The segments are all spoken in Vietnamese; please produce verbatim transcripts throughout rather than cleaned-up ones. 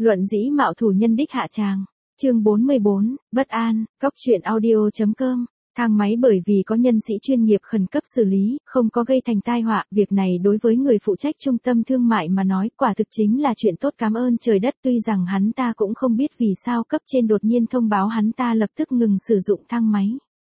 Luận dĩ mạo thủ nhân đích hạ tràng. Chương bốn mươi bốn, bất an, góc truyện audio.com. Thang máy bởi vì có nhân sĩ chuyên nghiệp khẩn cấp xử lý, không có gây thành tai họa, việc này đối với người phụ trách trung tâm thương mại mà nói quả thực chính là chuyện tốt, cảm ơn trời đất. Tuy rằng hắn ta cũng không biết vì sao cấp trên đột nhiên thông báo hắn ta lập tức ngừng sử dụng thang máy.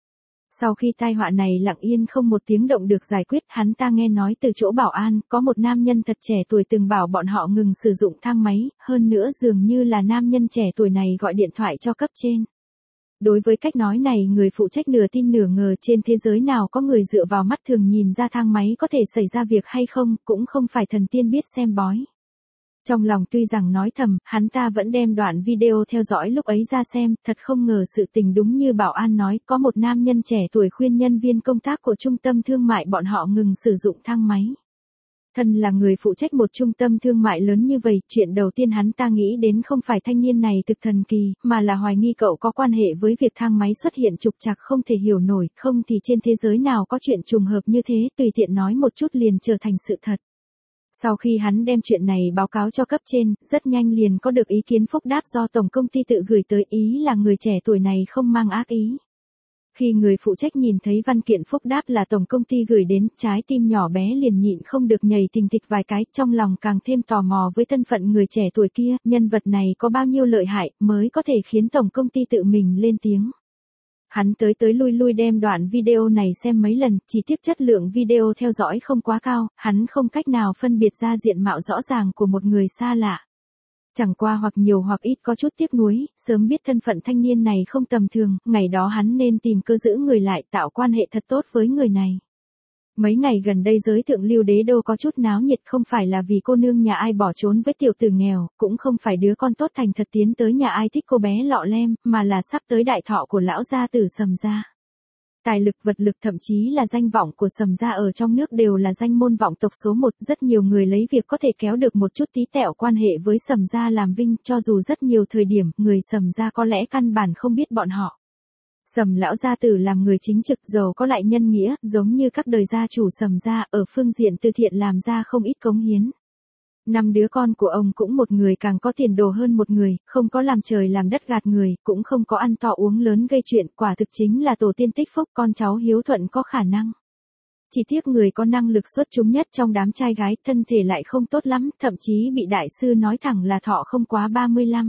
Sau khi tai họa này lặng yên không một tiếng động được giải quyết, hắn ta nghe nói từ chỗ bảo an, có một nam nhân thật trẻ tuổi từng bảo bọn họ ngừng sử dụng thang máy, hơn nữa dường như là nam nhân trẻ tuổi này gọi điện thoại cho cấp trên. Đối với cách nói này, người phụ trách nửa tin nửa ngờ, trên thế giới nào có người dựa vào mắt thường nhìn ra thang máy có thể xảy ra việc hay không, cũng không phải thần tiên biết xem bói. Trong lòng tuy rằng nói thầm, hắn ta vẫn đem đoạn video theo dõi lúc ấy ra xem, thật không ngờ sự tình đúng như bảo an nói, có một nam nhân trẻ tuổi khuyên nhân viên công tác của trung tâm thương mại bọn họ ngừng sử dụng thang máy. Thân là người phụ trách một trung tâm thương mại lớn như vậy, chuyện đầu tiên hắn ta nghĩ đến không phải thanh niên này thực thần kỳ, mà là hoài nghi cậu có quan hệ với việc thang máy xuất hiện trục trặc không thể hiểu nổi, không thì trên thế giới nào có chuyện trùng hợp như thế, tùy tiện nói một chút liền trở thành sự thật. Sau khi hắn đem chuyện này báo cáo cho cấp trên, rất nhanh liền có được ý kiến phúc đáp do tổng công ty tự gửi tới, ý là người trẻ tuổi này không mang ác ý. Khi người phụ trách nhìn thấy văn kiện phúc đáp là tổng công ty gửi đến, trái tim nhỏ bé liền nhịn không được nhảy thình thịch vài cái, trong lòng càng thêm tò mò với thân phận người trẻ tuổi kia, nhân vật này có bao nhiêu lợi hại mới có thể khiến tổng công ty tự mình lên tiếng. Hắn tới tới lui lui đem đoạn video này xem mấy lần, chỉ tiếc chất lượng video theo dõi không quá cao, hắn không cách nào phân biệt ra diện mạo rõ ràng của một người xa lạ. Chẳng qua hoặc nhiều hoặc ít có chút tiếc nuối, sớm biết thân phận thanh niên này không tầm thường, ngày đó hắn nên tìm cơ giữ người lại, tạo quan hệ thật tốt với người này. Mấy ngày gần đây giới thượng lưu đế đô có chút náo nhiệt, không phải là vì cô nương nhà ai bỏ trốn với tiểu tử nghèo, cũng không phải đứa con tốt thành thật tiến tới nhà ai thích cô bé lọ lem, mà là sắp tới đại thọ của lão gia tử Sầm gia. Tài lực, vật lực, thậm chí là danh vọng của Sầm gia ở trong nước đều là danh môn vọng tộc số một, rất nhiều người lấy việc có thể kéo được một chút tí tẹo quan hệ với Sầm gia làm vinh, cho dù rất nhiều thời điểm, người Sầm gia có lẽ căn bản không biết bọn họ. Sầm lão gia tử làm người chính trực, giàu có lại nhân nghĩa, giống như các đời gia chủ Sầm gia, ở phương diện từ thiện làm ra không ít cống hiến. Năm đứa con của ông cũng một người càng có tiền đồ hơn một người, không có làm trời làm đất gạt người, cũng không có ăn to uống lớn gây chuyện, quả thực chính là tổ tiên tích phúc, con cháu hiếu thuận có khả năng. Chỉ tiếc người có năng lực xuất chúng nhất trong đám trai gái, thân thể lại không tốt lắm, thậm chí bị đại sư nói thẳng là thọ không quá ba mươi lăm.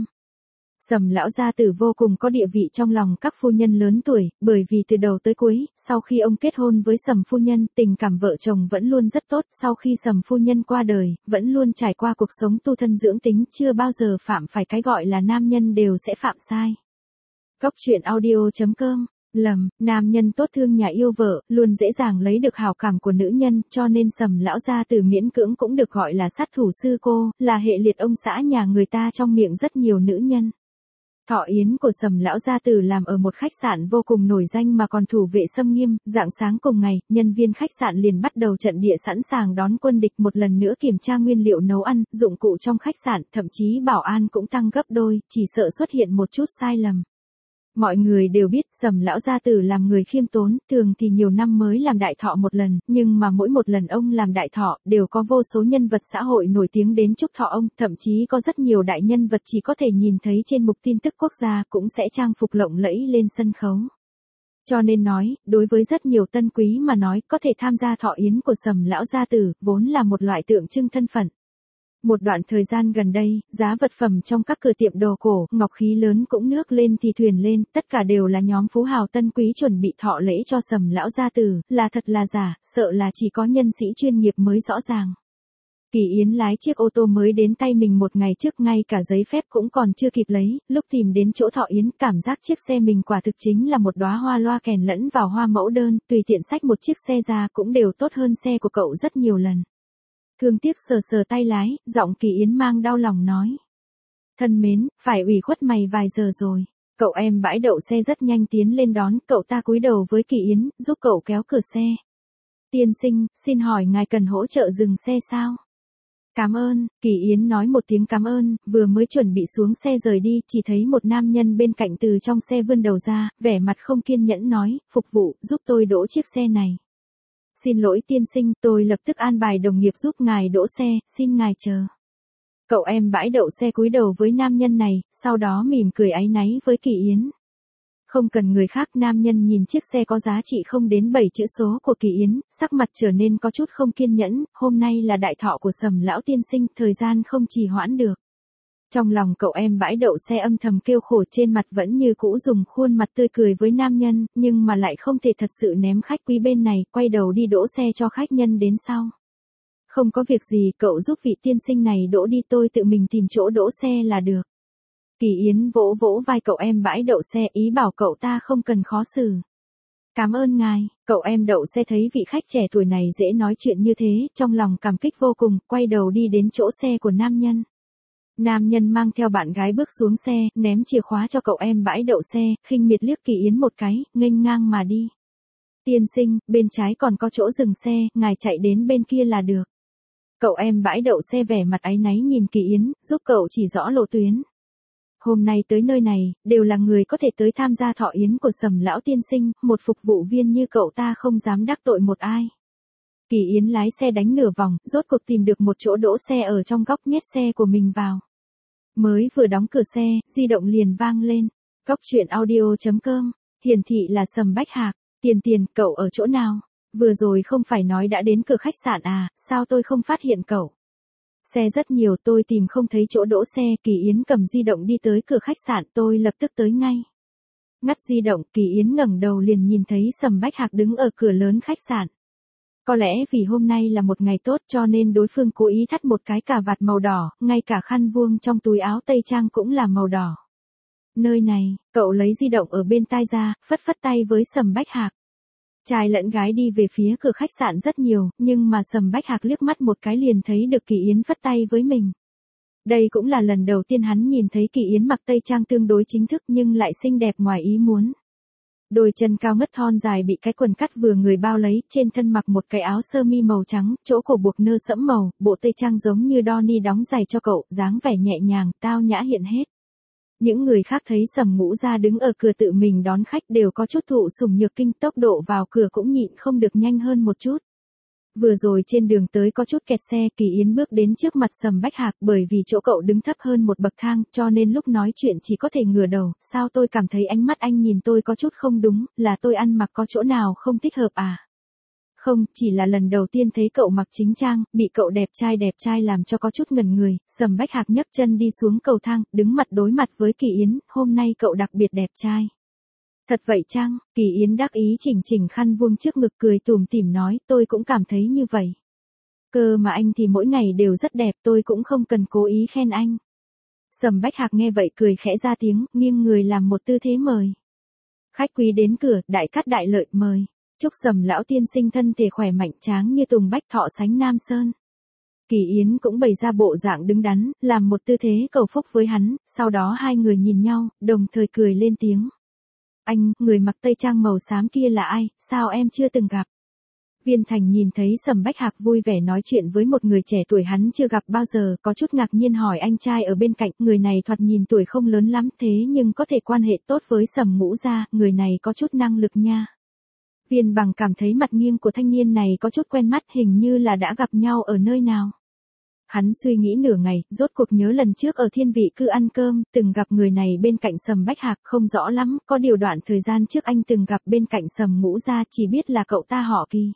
Sầm lão gia tử vô cùng có địa vị trong lòng các phu nhân lớn tuổi, bởi vì từ đầu tới cuối, sau khi ông kết hôn với Sầm phu nhân, tình cảm vợ chồng vẫn luôn rất tốt, sau khi Sầm phu nhân qua đời, vẫn luôn trải qua cuộc sống tu thân dưỡng tính, chưa bao giờ phạm phải cái gọi là nam nhân đều sẽ phạm sai. Góc truyện audio.com. Lầm, nam nhân tốt thương nhà yêu vợ, luôn dễ dàng lấy được hào cảm của nữ nhân, cho nên Sầm lão gia tử miễn cưỡng cũng được gọi là sát thủ sư cô, là hệ liệt ông xã nhà người ta trong miệng rất nhiều nữ nhân. Thọ yến của Sầm lão gia tử làm ở một khách sạn vô cùng nổi danh mà còn thủ vệ xâm nghiêm, rạng sáng cùng ngày, nhân viên khách sạn liền bắt đầu trận địa sẵn sàng đón quân địch, một lần nữa kiểm tra nguyên liệu nấu ăn, dụng cụ trong khách sạn, thậm chí bảo an cũng tăng gấp đôi, chỉ sợ xuất hiện một chút sai lầm. Mọi người đều biết Sầm lão gia tử làm người khiêm tốn, thường thì nhiều năm mới làm đại thọ một lần, nhưng mà mỗi một lần ông làm đại thọ, đều có vô số nhân vật xã hội nổi tiếng đến chúc thọ ông, thậm chí có rất nhiều đại nhân vật chỉ có thể nhìn thấy trên mục tin tức quốc gia cũng sẽ trang phục lộng lẫy lên sân khấu. Cho nên nói, đối với rất nhiều tân quý mà nói, có thể tham gia thọ yến của Sầm lão gia tử, vốn là một loại tượng trưng thân phận. Một đoạn thời gian gần đây, giá vật phẩm trong các cửa tiệm đồ cổ, ngọc khí lớn cũng nước lên thì thuyền lên, tất cả đều là nhóm phú hào tân quý chuẩn bị thọ lễ cho Sầm lão gia tử, là thật là giả, sợ là chỉ có nhân sĩ chuyên nghiệp mới rõ ràng. Kỳ Yến lái chiếc ô tô mới đến tay mình một ngày trước, ngay cả giấy phép cũng còn chưa kịp lấy, lúc tìm đến chỗ thọ yến, cảm giác chiếc xe mình quả thực chính là một đóa hoa loa kèn lẫn vào hoa mẫu đơn, tùy tiện xách một chiếc xe ra cũng đều tốt hơn xe của cậu rất nhiều lần. Thương tiếc sờ sờ tay lái, giọng Kỳ Yến mang đau lòng nói. Thân mến, phải ủy khuất mày vài giờ rồi. Cậu em bãi đậu xe rất nhanh tiến lên đón, cậu ta cúi đầu với Kỳ Yến, giúp cậu kéo cửa xe. Tiên sinh, xin hỏi ngài cần hỗ trợ dừng xe sao? Cảm ơn, Kỳ Yến nói một tiếng cảm ơn, vừa mới chuẩn bị xuống xe rời đi, chỉ thấy một nam nhân bên cạnh từ trong xe vươn đầu ra, vẻ mặt không kiên nhẫn nói, phục vụ, giúp tôi đỗ chiếc xe này. Xin lỗi tiên sinh, tôi lập tức an bài đồng nghiệp giúp ngài đỗ xe, xin ngài chờ. Cậu em bãi đậu xe cúi đầu với nam nhân này, sau đó mỉm cười áy náy với Kỳ Yến. Không cần người khác, nam nhân nhìn chiếc xe có giá trị không đến bảy chữ số của Kỳ Yến, sắc mặt trở nên có chút không kiên nhẫn, hôm nay là đại thọ của Sầm lão tiên sinh, thời gian không trì hoãn được. Trong lòng cậu em bãi đậu xe âm thầm kêu khổ, trên mặt vẫn như cũ dùng khuôn mặt tươi cười với nam nhân, nhưng mà lại không thể thật sự ném khách quý bên này, quay đầu đi đỗ xe cho khách nhân đến sau. Không có việc gì, cậu giúp vị tiên sinh này đỗ đi, tôi tự mình tìm chỗ đỗ xe là được. Kỳ Yến vỗ vỗ vai cậu em bãi đậu xe, ý bảo cậu ta không cần khó xử. Cảm ơn ngài, cậu em đậu xe thấy vị khách trẻ tuổi này dễ nói chuyện như thế, trong lòng cảm kích vô cùng, quay đầu đi đến chỗ xe của nam nhân. Nam nhân mang theo bạn gái bước xuống xe, ném chìa khóa cho cậu em bãi đậu xe, khinh miệt liếc Kỳ Yến một cái, nghênh ngang mà đi. Tiên sinh, bên trái còn có chỗ dừng xe, ngài chạy đến bên kia là được. Cậu em bãi đậu xe vẻ mặt áy náy nhìn Kỳ Yến, giúp cậu chỉ rõ lộ tuyến. Hôm nay tới nơi này, đều là người có thể tới tham gia thọ yến của Sầm lão tiên sinh, một phục vụ viên như cậu ta không dám đắc tội một ai. Kỳ Yến lái xe đánh nửa vòng, rốt cuộc tìm được một chỗ đỗ xe ở trong góc, nhét xe của mình vào. Mới vừa đóng cửa xe, di động liền vang lên. Góc truyện audio chấm com, hiển thị là Sầm Bách Hạc. Tiền tiền, cậu ở chỗ nào? Vừa rồi không phải nói đã đến cửa khách sạn à, sao tôi không phát hiện cậu? Xe rất nhiều, tôi tìm không thấy chỗ đỗ xe. Kỳ Yến cầm di động đi tới cửa khách sạn, tôi lập tức tới ngay. Ngắt di động, Kỳ Yến ngẩng đầu liền nhìn thấy Sầm Bách Hạc đứng ở cửa lớn khách sạn. Có lẽ vì hôm nay là một ngày tốt cho nên đối phương cố ý thắt một cái cà vạt màu đỏ, ngay cả khăn vuông trong túi áo tây trang cũng là màu đỏ. Nơi này, cậu lấy di động ở bên tai ra, phất phất tay với Sầm Bách Hạc. Trai lẫn gái đi về phía cửa khách sạn rất nhiều, nhưng mà Sầm Bách Hạc liếc mắt một cái liền thấy được Kỳ Yến phất tay với mình. Đây cũng là lần đầu tiên hắn nhìn thấy Kỳ Yến mặc tây trang tương đối chính thức nhưng lại xinh đẹp ngoài ý muốn. Đôi chân cao ngất thon dài bị cái quần cắt vừa người bao lấy, trên thân mặc một cái áo sơ mi màu trắng, chỗ cổ buộc nơ sẫm màu, bộ tây trang giống như Donnie đóng giày cho cậu, dáng vẻ nhẹ nhàng, tao nhã hiện hết. Những người khác thấy Sầm Ngũ Gia đứng ở cửa tự mình đón khách đều có chút thụ sủng nhược kinh, tốc độ vào cửa cũng nhịn không được nhanh hơn một chút. Vừa rồi trên đường tới có chút kẹt xe, Kỳ Yến bước đến trước mặt Sầm Bách Hạc, bởi vì chỗ cậu đứng thấp hơn một bậc thang, cho nên lúc nói chuyện chỉ có thể ngửa đầu, sao tôi cảm thấy ánh mắt anh nhìn tôi có chút không đúng, là tôi ăn mặc có chỗ nào không thích hợp à? Không, chỉ là lần đầu tiên thấy cậu mặc chính trang, bị cậu đẹp trai đẹp trai làm cho có chút ngần người. Sầm Bách Hạc nhấc chân đi xuống cầu thang, đứng mặt đối mặt với Kỳ Yến, hôm nay cậu đặc biệt đẹp trai. Thật vậy chăng? Kỳ Yến đắc ý chỉnh chỉnh khăn vuông trước ngực cười tủm tỉm nói, tôi cũng cảm thấy như vậy. Cơ mà anh thì mỗi ngày đều rất đẹp, tôi cũng không cần cố ý khen anh. Sầm Bách Hạc nghe vậy cười khẽ ra tiếng, nghiêng người làm một tư thế mời. Khách quý đến cửa, đại cát đại lợi mời. Chúc Sầm lão tiên sinh thân thể khỏe mạnh tráng như tùng bách thọ sánh Nam Sơn. Kỳ Yến cũng bày ra bộ dạng đứng đắn, làm một tư thế cầu phúc với hắn, sau đó hai người nhìn nhau, đồng thời cười lên tiếng. Anh, người mặc tây trang màu xám kia là ai, sao em chưa từng gặp? Viên Thành nhìn thấy Sầm Bách Hạc vui vẻ nói chuyện với một người trẻ tuổi hắn chưa gặp bao giờ, có chút ngạc nhiên hỏi anh trai ở bên cạnh, người này thoạt nhìn tuổi không lớn lắm thế nhưng có thể quan hệ tốt với Sầm Ngũ Gia, người này có chút năng lực nha. Viên Bằng cảm thấy mặt nghiêng của thanh niên này có chút quen mắt, hình như là đã gặp nhau ở nơi nào. Hắn suy nghĩ nửa ngày, rốt cuộc nhớ lần trước ở Thiên Vị Cư ăn cơm, từng gặp người này bên cạnh Sầm Bách Hạc, không rõ lắm, có điều đoạn thời gian trước anh từng gặp bên cạnh Sầm Ngũ Gia, chỉ biết là cậu ta họ Kỳ.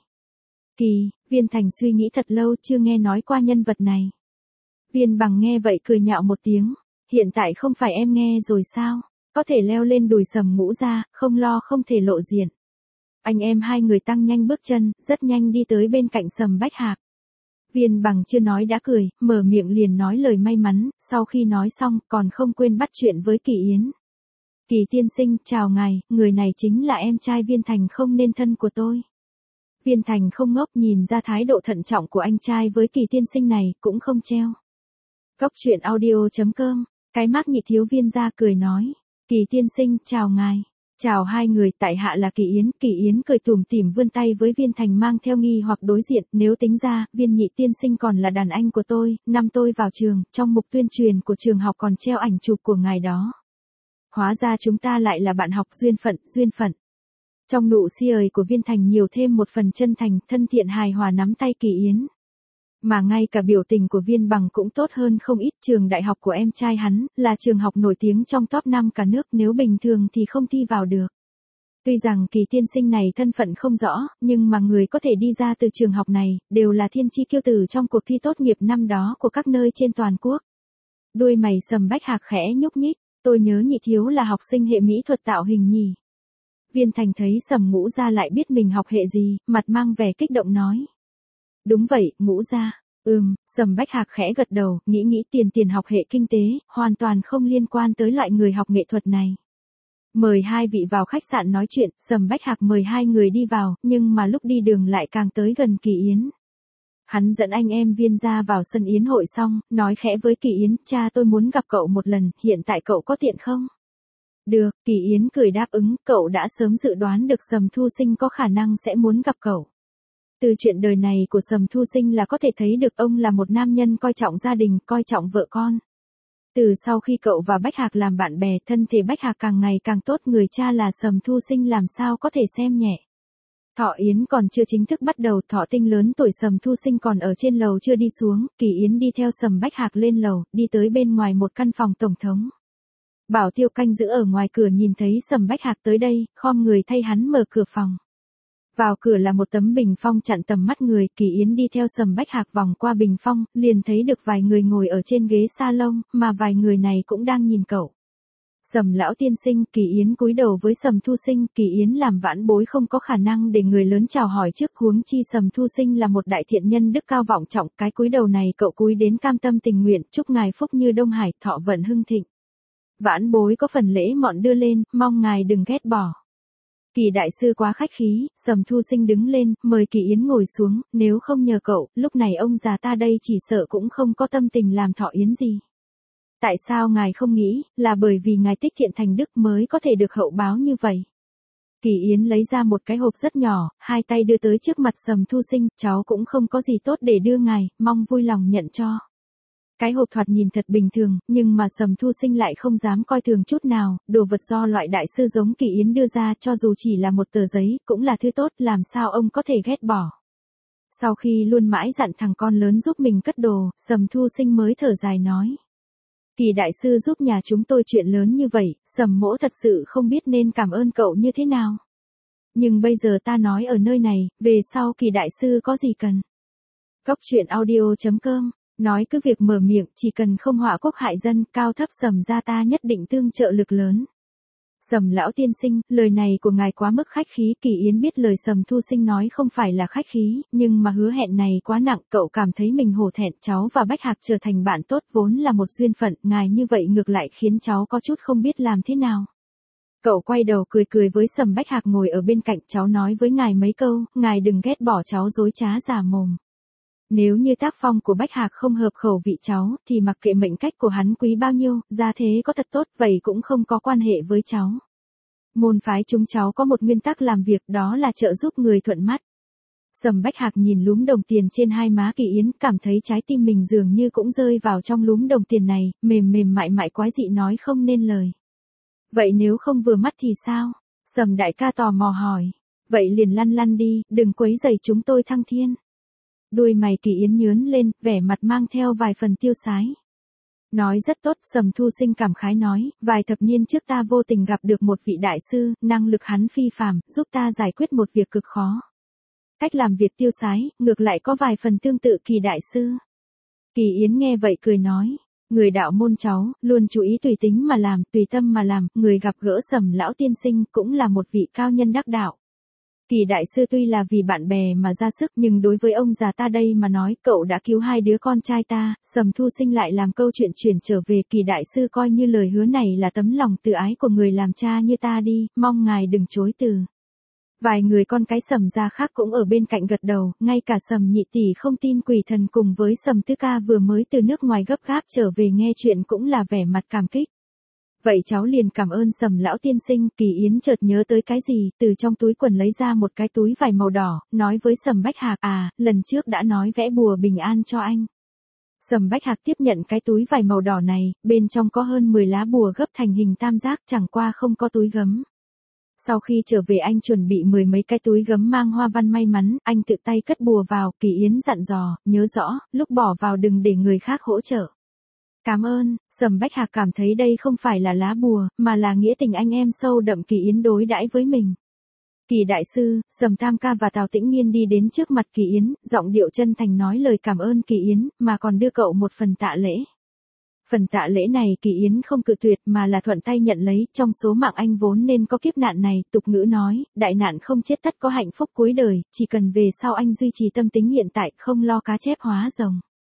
Kỳ, Viên Thành suy nghĩ thật lâu chưa nghe nói qua nhân vật này. Viên Bằng nghe vậy cười nhạo một tiếng, hiện tại không phải em nghe rồi sao, có thể leo lên đùi Sầm Ngũ Gia, không lo không thể lộ diện. Anh em hai người tăng nhanh bước chân, rất nhanh đi tới bên cạnh Sầm Bách Hạc. Viên Bằng chưa nói đã cười, mở miệng liền nói lời may mắn, sau khi nói xong còn không quên bắt chuyện với Kỳ Yến. Kỳ tiên sinh, chào ngài, người này chính là em trai Viên Thành không nên thân của tôi. Viên Thành không ngốc, nhìn ra thái độ thận trọng của anh trai với Kỳ tiên sinh này, cũng không treo. Góc truyện audio chấm com, cái mác nhị thiếu viên ra cười nói. Kỳ tiên sinh, chào ngài. Chào hai người, tại hạ là Kỳ Yến. Kỳ Yến cười tủm tỉm vươn tay với Viên Thành mang theo nghi hoặc đối diện, nếu tính ra, Viên nhị tiên sinh còn là đàn anh của tôi, năm tôi vào trường, trong mục tuyên truyền của trường học còn treo ảnh chụp của ngài đó. Hóa ra chúng ta lại là bạn học duyên phận, duyên phận. Trong nụ si ời của Viên Thành nhiều thêm một phần chân thành, thân thiện hài hòa nắm tay Kỳ Yến. Mà ngay cả biểu tình của Viên Bằng cũng tốt hơn không ít. Trường đại học của em trai hắn, là trường học nổi tiếng trong top năm cả nước, nếu bình thường thì không thi vào được. Tuy rằng Kỳ tiên sinh này thân phận không rõ, nhưng mà người có thể đi ra từ trường học này, đều là thiên chi kiêu tử trong cuộc thi tốt nghiệp năm đó của các nơi trên toàn quốc. Đuôi mày Sầm Bách Hạc khẽ nhúc nhích, tôi nhớ nhị thiếu là học sinh hệ mỹ thuật tạo hình nhỉ. Viên Thành thấy Sầm Ngũ Gia lại biết mình học hệ gì, mặt mang vẻ kích động nói. Đúng vậy, Ngũ Gia. Ừm, Sầm Bách Hạc khẽ gật đầu, nghĩ nghĩ tiền tiền học hệ kinh tế, hoàn toàn không liên quan tới loại người học nghệ thuật này. Mời hai vị vào khách sạn nói chuyện, Sầm Bách Hạc mời hai người đi vào, nhưng mà lúc đi đường lại càng tới gần Kỳ Yến. Hắn dẫn anh em Viên ra vào sân yến hội xong, nói khẽ với Kỳ Yến, cha tôi muốn gặp cậu một lần, hiện tại cậu có tiện không? Được, Kỳ Yến cười đáp ứng, cậu đã sớm dự đoán được Sầm Thu Sinh có khả năng sẽ muốn gặp cậu. Từ chuyện đời này của Sầm Thu Sinh là có thể thấy được ông là một nam nhân coi trọng gia đình, coi trọng vợ con. Từ sau khi cậu và Bách Hạc làm bạn bè, thân thể Bách Hạc càng ngày càng tốt, người cha là Sầm Thu Sinh làm sao có thể xem nhẹ. Thọ yến còn chưa chính thức bắt đầu, thọ tinh lớn tuổi Sầm Thu Sinh còn ở trên lầu chưa đi xuống, Kỳ Yến đi theo Sầm Bách Hạc lên lầu, đi tới bên ngoài một căn phòng tổng thống. Bảo tiêu canh giữ ở ngoài cửa nhìn thấy Sầm Bách Hạc tới đây, khom người thay hắn mở cửa phòng. Vào cửa là một tấm bình phong chặn tầm mắt người, Kỳ Yến đi theo Sầm Bách Hạc vòng qua bình phong, liền thấy được vài người ngồi ở trên ghế salon, mà vài người này cũng đang nhìn cậu. Sầm lão tiên sinh, Kỳ Yến cúi đầu với Sầm Thu Sinh, Kỳ Yến làm vãn bối không có khả năng để người lớn chào hỏi trước, huống chi Sầm Thu Sinh là một đại thiện nhân đức cao vọng trọng, cái cúi đầu này cậu cúi đến cam tâm tình nguyện, chúc ngài phúc như Đông Hải, thọ vận hưng thịnh. Vãn bối có phần lễ mọn đưa lên, mong ngài đừng ghét bỏ. Kỳ đại sư quá khách khí, Sầm Thu Sinh đứng lên, mời Kỳ Yến ngồi xuống, nếu không nhờ cậu, lúc này ông già ta đây chỉ sợ cũng không có tâm tình làm thọ yến gì. Tại sao ngài không nghĩ, là bởi vì ngài tích thiện thành đức mới có thể được hậu báo như vậy. Kỳ Yến lấy ra một cái hộp rất nhỏ, hai tay đưa tới trước mặt Sầm Thu Sinh, cháu cũng không có gì tốt để đưa ngài, mong vui lòng nhận cho. Cái hộp thoạt nhìn thật bình thường, nhưng mà Sầm Thu Sinh lại không dám coi thường chút nào, đồ vật do loại đại sư giống Kỳ Yến đưa ra cho dù chỉ là một tờ giấy, cũng là thứ tốt, làm sao ông có thể ghét bỏ. Sau khi luôn mãi dặn thằng con lớn giúp mình cất đồ, Sầm Thu Sinh mới thở dài nói. Kỳ đại sư giúp nhà chúng tôi chuyện lớn như vậy, Sầm mỗ thật sự không biết nên cảm ơn cậu như thế nào. Nhưng bây giờ ta nói ở nơi này, về sau Kỳ đại sư có gì cần. Góc truyện audio chấm com nói cứ việc mở miệng, chỉ cần không họa quốc hại dân, cao thấp Sầm gia ta nhất định tương trợ lực lớn. Sầm lão tiên sinh, lời này của ngài quá mức khách khí, Kỳ Yến biết lời Sầm Thu Sinh nói không phải là khách khí, nhưng mà hứa hẹn này quá nặng, cậu cảm thấy mình hổ thẹn, cháu và Bách Hạc trở thành bạn tốt vốn là một duyên phận, ngài như vậy ngược lại khiến cháu có chút không biết làm thế nào. Cậu quay đầu cười cười với Sầm Bách Hạc ngồi ở bên cạnh, cháu nói với ngài mấy câu, ngài đừng ghét bỏ cháu dối trá giả mồm. Nếu như tác phong của Bách Hạc không hợp khẩu vị cháu, thì mặc kệ mệnh cách của hắn quý bao nhiêu, gia thế có thật tốt, vậy cũng không có quan hệ với cháu. Môn phái chúng cháu có một nguyên tắc làm việc, đó là trợ giúp người thuận mắt. Sầm Bách Hạc nhìn lúm đồng tiền trên hai má Kỳ Yến, cảm thấy trái tim mình dường như cũng rơi vào trong lúm đồng tiền này, mềm mềm mại mại quái dị nói không nên lời. Vậy nếu không vừa mắt thì sao? Sầm đại ca tò mò hỏi. Vậy liền lăn lăn đi, đừng quấy rầy chúng tôi thăng thiên. Đuôi mày Kỳ Yến nhướn lên, vẻ mặt mang theo vài phần tiêu sái. Nói rất tốt, Sầm Thu Sinh cảm khái nói, vài thập niên trước ta vô tình gặp được một vị đại sư, năng lực hắn phi phàm, giúp ta giải quyết một việc cực khó. Cách làm việc tiêu sái, ngược lại có vài phần tương tự Kỳ đại sư. Kỳ Yến nghe vậy cười nói, người đạo môn cháu, luôn chú ý tùy tính mà làm, tùy tâm mà làm, người gặp gỡ Sầm lão tiên sinh cũng là một vị cao nhân đắc đạo. Kỳ đại sư tuy là vì bạn bè mà ra sức, nhưng đối với ông già ta đây mà nói, cậu đã cứu hai đứa con trai ta, Sầm Thu Sinh lại làm câu chuyện chuyển trở về, Kỳ đại sư coi như lời hứa này là tấm lòng từ ái của người làm cha như ta đi, mong ngài đừng chối từ. Vài người con cái Sầm gia khác cũng ở bên cạnh gật đầu, ngay cả Sầm nhị tỷ không tin quỷ thần cùng với Sầm tứ ca vừa mới từ nước ngoài gấp gáp trở về nghe chuyện cũng là vẻ mặt cảm kích. Vậy cháu liền cảm ơn Sầm lão tiên sinh. Kỳ Yến chợt nhớ tới cái gì, từ trong túi quần lấy ra một cái túi vải màu đỏ, nói với Sầm Bách Hạc, à, lần trước đã nói vẽ bùa bình an cho anh. Sầm Bách Hạc tiếp nhận cái túi vải màu đỏ này, bên trong có hơn mười lá bùa gấp thành hình tam giác, chẳng qua không có túi gấm. Sau khi trở về anh chuẩn bị mười mấy cái túi gấm mang hoa văn may mắn, anh tự tay cất bùa vào, Kỳ Yến dặn dò, nhớ rõ, lúc bỏ vào đừng để người khác hỗ trợ. Cảm ơn, Sầm Bách Hạc cảm thấy đây không phải là lá bùa, mà là nghĩa tình anh em sâu đậm Kỳ Yến đối đãi với mình. Kỳ đại sư, Sầm Tam ca và Tào Tĩnh Nghiên đi đến trước mặt Kỳ Yến, giọng điệu chân thành nói lời cảm ơn Kỳ Yến, mà còn đưa cậu một phần tạ lễ. Phần tạ lễ này Kỳ Yến không cự tuyệt mà là thuận tay nhận lấy, trong số mạng anh vốn nên có kiếp nạn này, tục ngữ nói, đại nạn không chết tất có hạnh phúc cuối đời, chỉ cần về sau anh duy trì tâm tính hiện tại, không lo cá chép hóa rồng.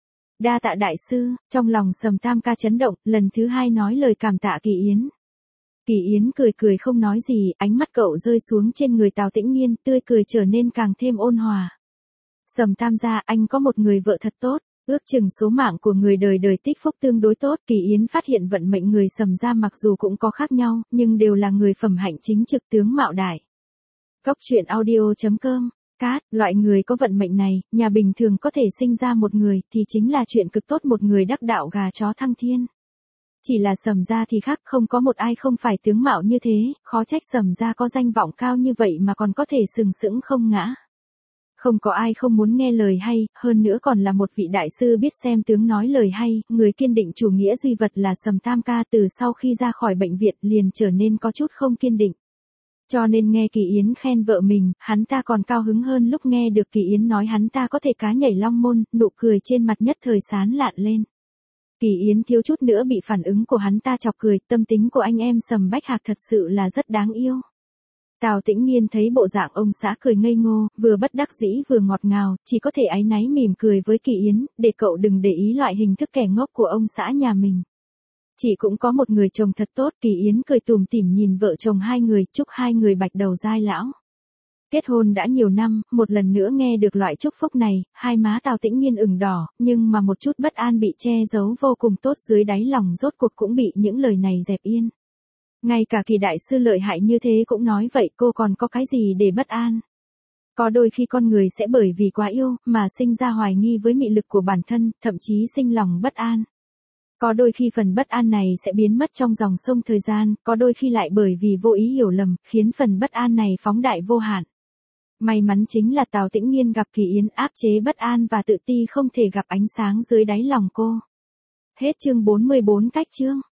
Đa tạ đại sư, trong lòng Sầm Tam ca chấn động, lần thứ hai nói lời cảm tạ Kỳ Yến. Kỳ Yến cười cười không nói gì, ánh mắt cậu rơi xuống trên người Tào Tĩnh Nghiên, tươi cười trở nên càng thêm ôn hòa. Sầm Tam gia, anh có một người vợ thật tốt. Ước chừng số mạng của người đời đời tích phúc tương đối tốt, Kỳ Yến phát hiện vận mệnh người Sầm gia mặc dù cũng có khác nhau, nhưng đều là người phẩm hạnh chính trực tướng mạo đại. Cốc truyện audio chấm com, cát, loại người có vận mệnh này, nhà bình thường có thể sinh ra một người, thì chính là chuyện cực tốt, một người đắc đạo gà chó thăng thiên. Chỉ là Sầm gia thì khác, không có một ai không phải tướng mạo như thế, khó trách Sầm gia có danh vọng cao như vậy mà còn có thể sừng sững không ngã. Không có ai không muốn nghe lời hay, hơn nữa còn là một vị đại sư biết xem tướng nói lời hay, người kiên định chủ nghĩa duy vật là Sầm Tam ca, từ sau khi ra khỏi bệnh viện liền trở nên có chút không kiên định. Cho nên nghe Kỳ Yến khen vợ mình, hắn ta còn cao hứng hơn lúc nghe được Kỳ Yến nói hắn ta có thể cá nhảy long môn, nụ cười trên mặt nhất thời sán lạn lên. Kỳ Yến thiếu chút nữa bị phản ứng của hắn ta chọc cười, tâm tính của anh em Sầm Bách Hạc thật sự là rất đáng yêu. Tào Tĩnh Nghiên thấy bộ dạng ông xã cười ngây ngô, vừa bất đắc dĩ vừa ngọt ngào, chỉ có thể áy náy mỉm cười với Kỳ Yến, để cậu đừng để ý loại hình thức kẻ ngốc của ông xã nhà mình. Chị cũng có một người chồng thật tốt, Kỳ Yến cười tủm tỉm nhìn vợ chồng hai người, chúc hai người bạch đầu giai lão. Kết hôn đã nhiều năm, một lần nữa nghe được loại chúc phúc này, hai má Tào Tĩnh Nghiên ửng đỏ, nhưng mà một chút bất an bị che giấu vô cùng tốt dưới đáy lòng rốt cuộc cũng bị những lời này dẹp yên. Ngay cả Kỳ đại sư lợi hại như thế cũng nói vậy, cô còn có cái gì để bất an. Có đôi khi con người sẽ bởi vì quá yêu, mà sinh ra hoài nghi với mị lực của bản thân, thậm chí sinh lòng bất an. Có đôi khi phần bất an này sẽ biến mất trong dòng sông thời gian, có đôi khi lại bởi vì vô ý hiểu lầm, khiến phần bất an này phóng đại vô hạn. May mắn chính là Tào Tĩnh Nghiên gặp Kỳ Yến, áp chế bất an và tự ti không thể gặp ánh sáng dưới đáy lòng cô. Hết chương bốn mươi bốn cách chương.